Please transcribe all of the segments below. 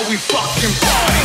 we fucking party.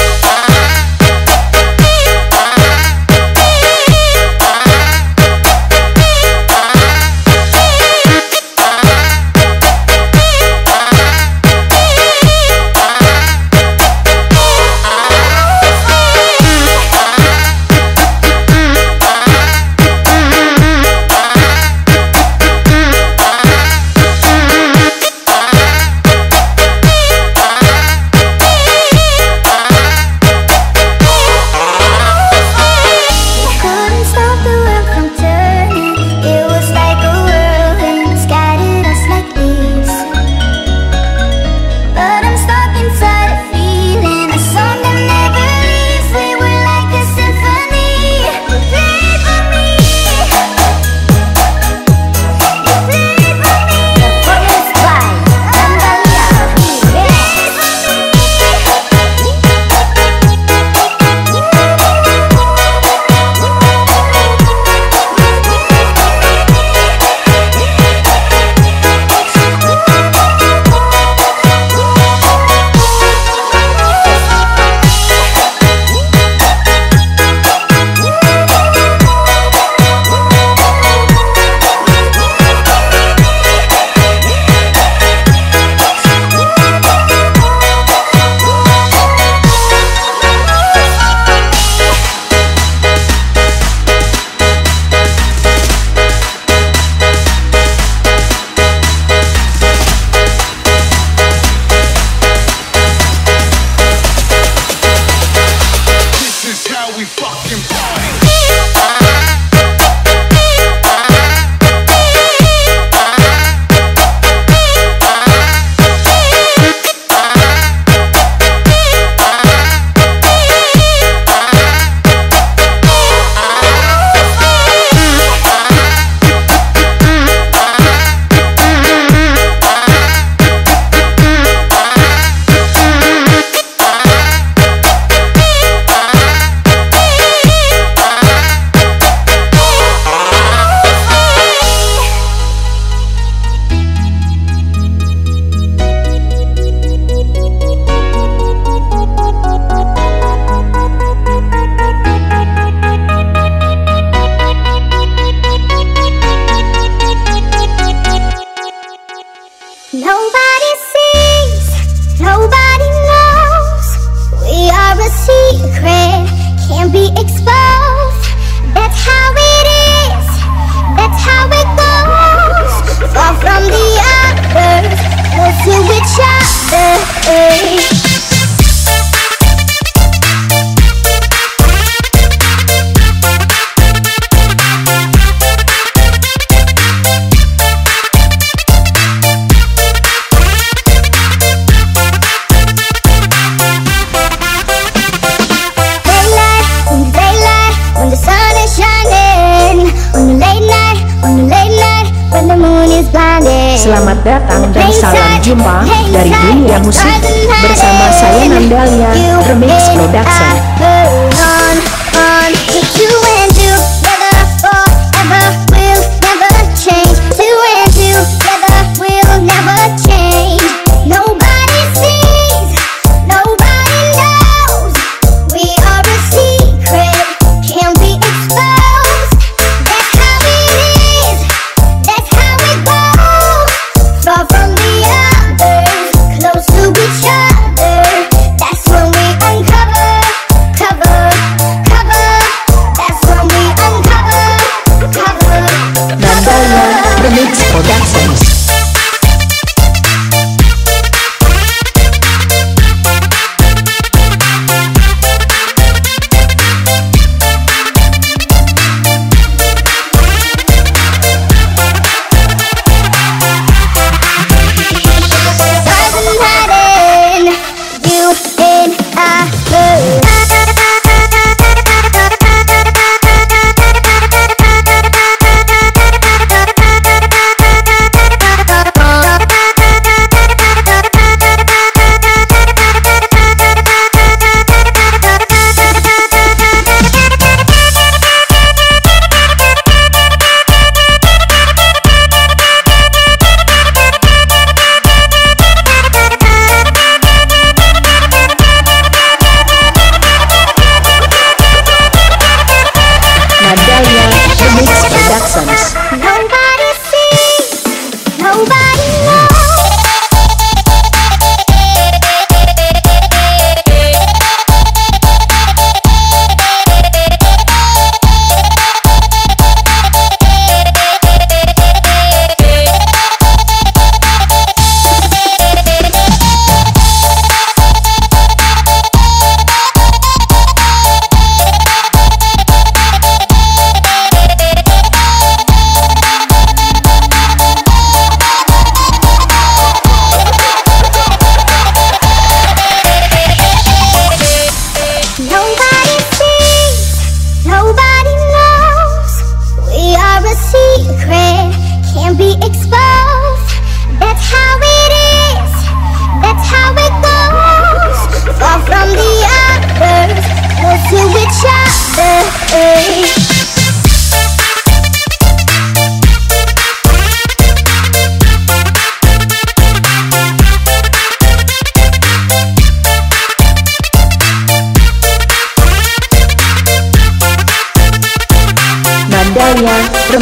Nobody sees, nobody knows. We are a secret, can't be exposed. That's how it is, that's how it goes. Far from the others, close to each other. Selamat datang dan salam jumpa dari dunia musik bersama saya Nandalia Remix Production.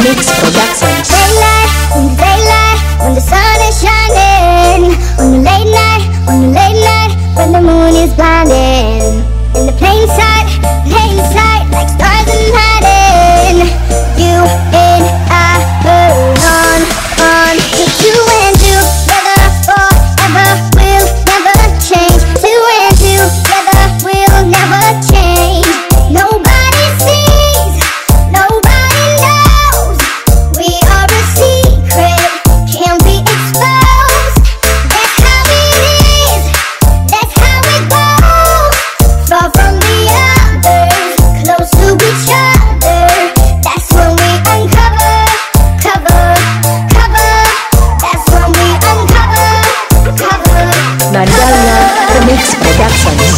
Remix Productions. Daylight, in the daylight, when the sun is shining. On the late night, when the moon is blinding. In the plain sight, like stars in hiding. You and I burn on. Two and two, together forever, we'll never change. Two and two, together we'll never change. Nobody sees, nobody knows. We are a secret, can't be exposed. That's how it is, that's how it goes. Far from the others, close to each other. That's when we uncover, cover. That's when we uncover, cover. Nadanya Remix Productions.